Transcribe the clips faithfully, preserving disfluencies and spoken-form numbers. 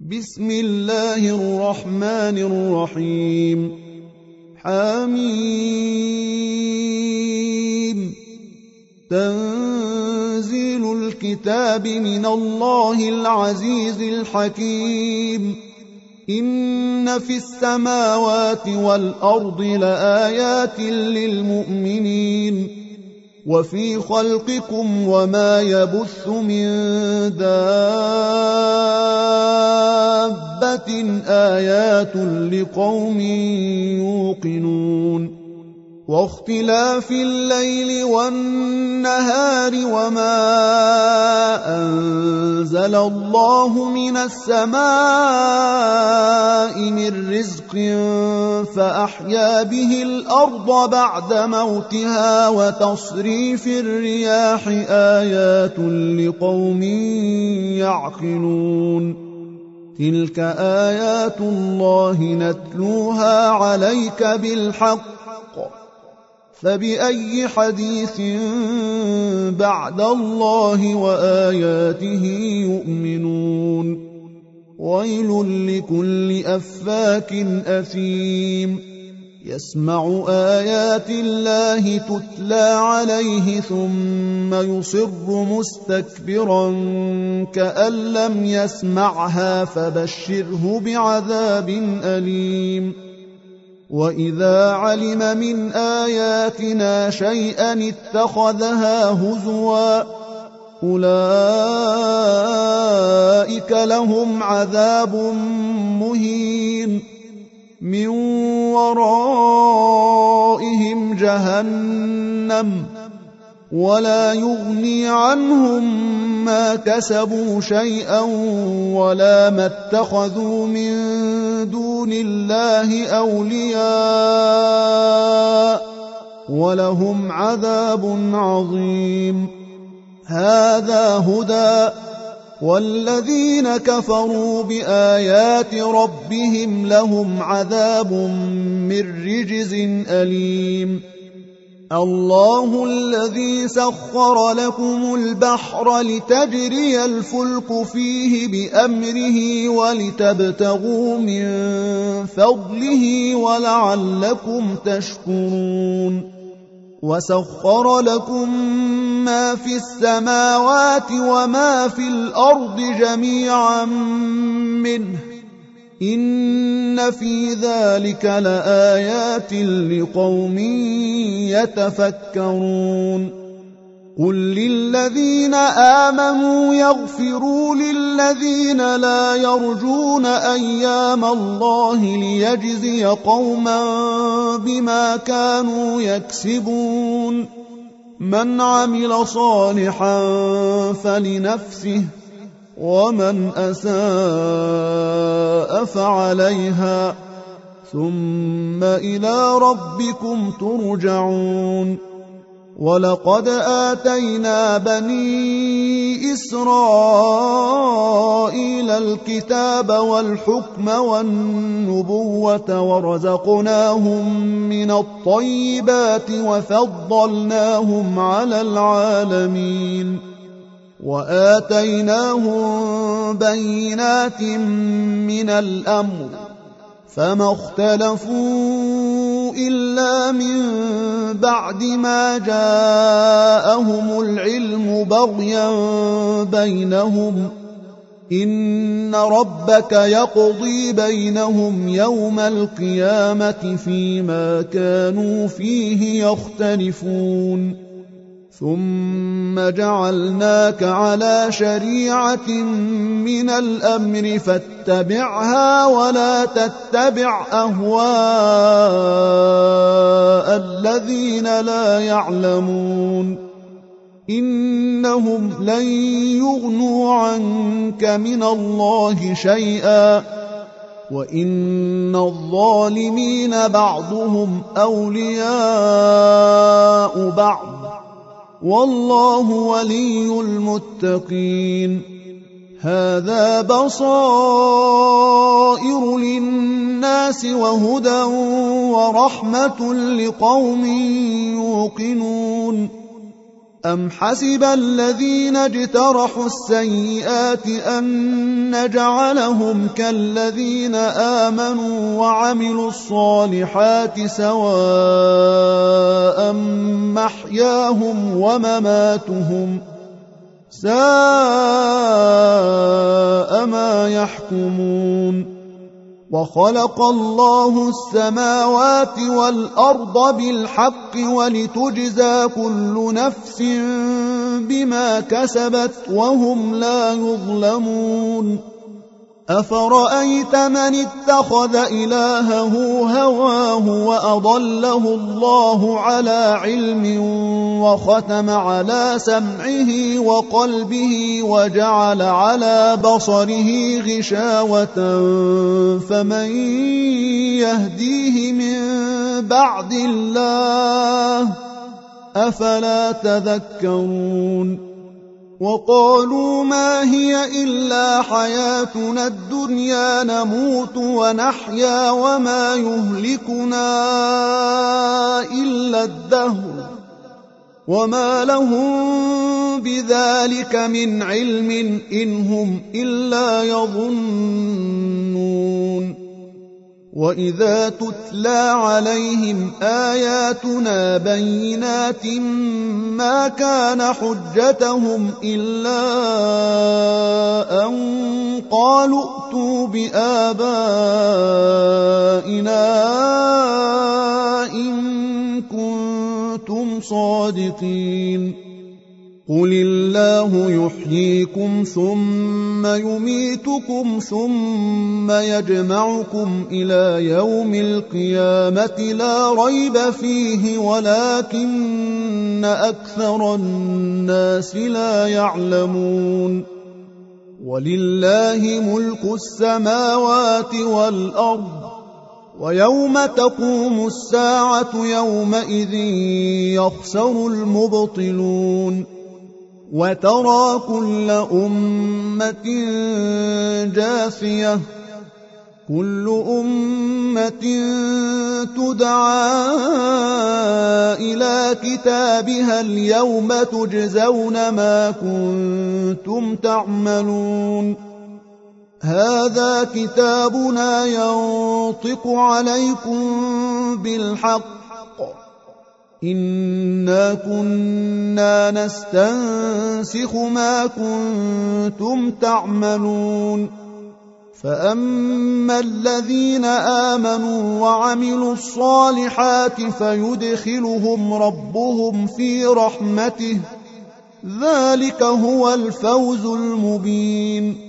بسم الله الرحمن الرحيم. حميم. تنزيل الكتاب من الله العزيز الحكيم. إن في السماوات والأرض لآيات للمؤمنين وفي خلقكم وما يبث من دابة آيات لقوم يوقنون. واختلاف الليل والنهار وما أنزل الله من السماء من رزق فأحيا به الأرض بعد موتها وتصريف الرياح آيات لقوم يعقلون. تلك آيات الله نتلوها عليك بالحق فبأي حديث بعد الله وآياته يؤمنون. ويل لكل أفاك أثيم يسمع آيات الله تتلى عليه ثم يصر مستكبرا كأن لم يسمعها فبشره بعذاب أليم. وإذا علم من آياتنا شيئا اتخذها هزوا أولئك لهم عذاب مهين من ورائهم جهنم ولا يغني عنهم ما كسبوا شيئا ولا ما اتخذوا من دون الله أولياء ولهم عذاب عظيم. هذا هدى والذين كفروا بآيات ربهم لهم عذاب من رجز أليم. الله الذي سخر لكم البحر لتجري الفلك فيه بأمره ولتبتغوا من فضله ولعلكم تشكرون. وسخر لكم ما في السماوات وما في الأرض جميعا منه إن في ذلك لآيات لقوم يتفكرون. قل للذين آمنوا يغفروا للذين لا يرجون أيام الله ليجزي قوما بما كانوا يكسبون. من عمل صالحا فلنفسه ومن أساء فعليها ثم إلى ربكم ترجعون. ولقد آتينا بني إسرائيل الكتاب والحكم والنبوة ورزقناهم من الطيبات وفضلناهم على العالمين وآتيناهم بينات من الأمر فما اختلفوا إلا من بعد ما جاءهم العلم بغيا بينهم إن ربك يقضي بينهم يوم القيامة فيما كانوا فيه يختلفون. ثم جعلناك على شريعة من الأمر فاتبعها ولا تتبع أهواء الذين لا يعلمون إنهم لن يغنوا عنك من الله شيئا وإن الظالمين بعضهم أولياء بعض والله ولي المتقين. هذا بصائر للناس وهدى ورحمة لقوم يوقنون. أم حسب الذين اجترحوا السيئات أن نجعلهم كالذين آمنوا وعملوا الصالحات سواء محياهم ومماتهم ساء ما يحكمون وخلق الله السماوات والأرض بالحق ولتجزى كل نفس بما كسبت وهم لا يظلمون أفرأيت من اتخذ إلهه هواه وأضله الله على علم وختم على سمعه وقلبه وجعل على بصره غشاوة فمن يهديه من بعد الله أفلا تذكرون وقالوا ما هي إلا حياتنا الدنيا نموت ونحيا وما يهلكنا إلا الدهر وما لهم بذلك من علم إن هم إلا يظنون وإذا تتلى عليهم آياتنا بينات ما كان حجتهم إلا أن قالوا ائتوا بآبائنا إن كنتم صادقين قل الله يحييكم ثم يميتكم ثم يجمعكم إلى يوم القيامة لا ريب فيه ولكن أكثر الناس لا يعلمون ولله ملك السماوات والأرض ويوم تقوم الساعة يومئذ يخسر المبطلون وترى كل أمة جاثية كل أمة تدعى إلى كتابها اليوم تجزون ما كنتم تعملون هذا كتابنا ينطق عليكم بالحق إنا كنا نستنسخ ما كنتم تعملون فأما الذين آمنوا وعملوا الصالحات فيدخلهم ربهم في رحمته ذلك هو الفوز المبين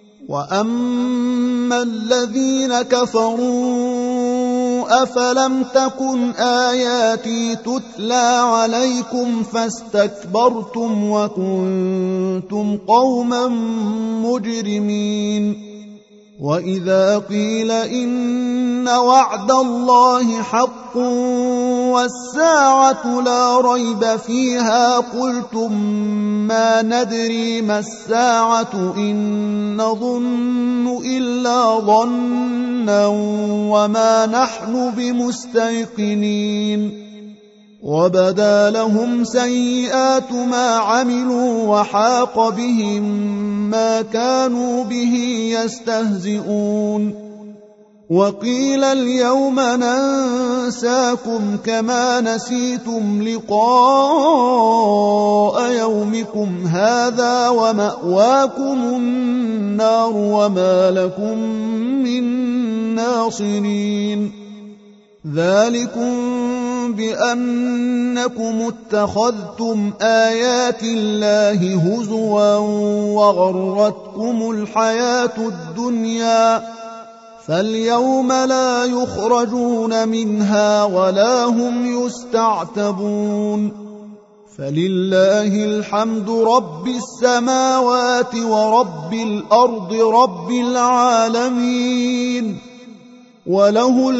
وأما الذين كفروا أفلم تكن آياتي تتلى عليكم فاستكبرتم وكنتم قوما مجرمين وإذا قيل إن وعد الله حق والساعة لا ريب فيها قلتم ما ندري ما الساعة إن نظن إلا ظنا وما نحن بمستيقنين وبدا لهم سيئات ما عملوا وحاق بهم ما كانوا به يستهزئون وقيل اليوم ننساكم كما نسيتم لقاء يومكم هذا ومأواكم النار وما لكم من ناصرين ذلكم بأنكم اتخذتم آيات الله هزوا وغرتكم الحياة الدنيا فاليوم لا يخرجون منها ولا هم يستعتبون فلله الحمد رب السماوات ورب الأرض رب العالمين وله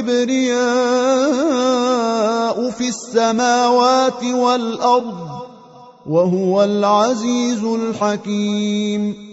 الكبرياء في السماوات والأرض وهو العزيز الحكيم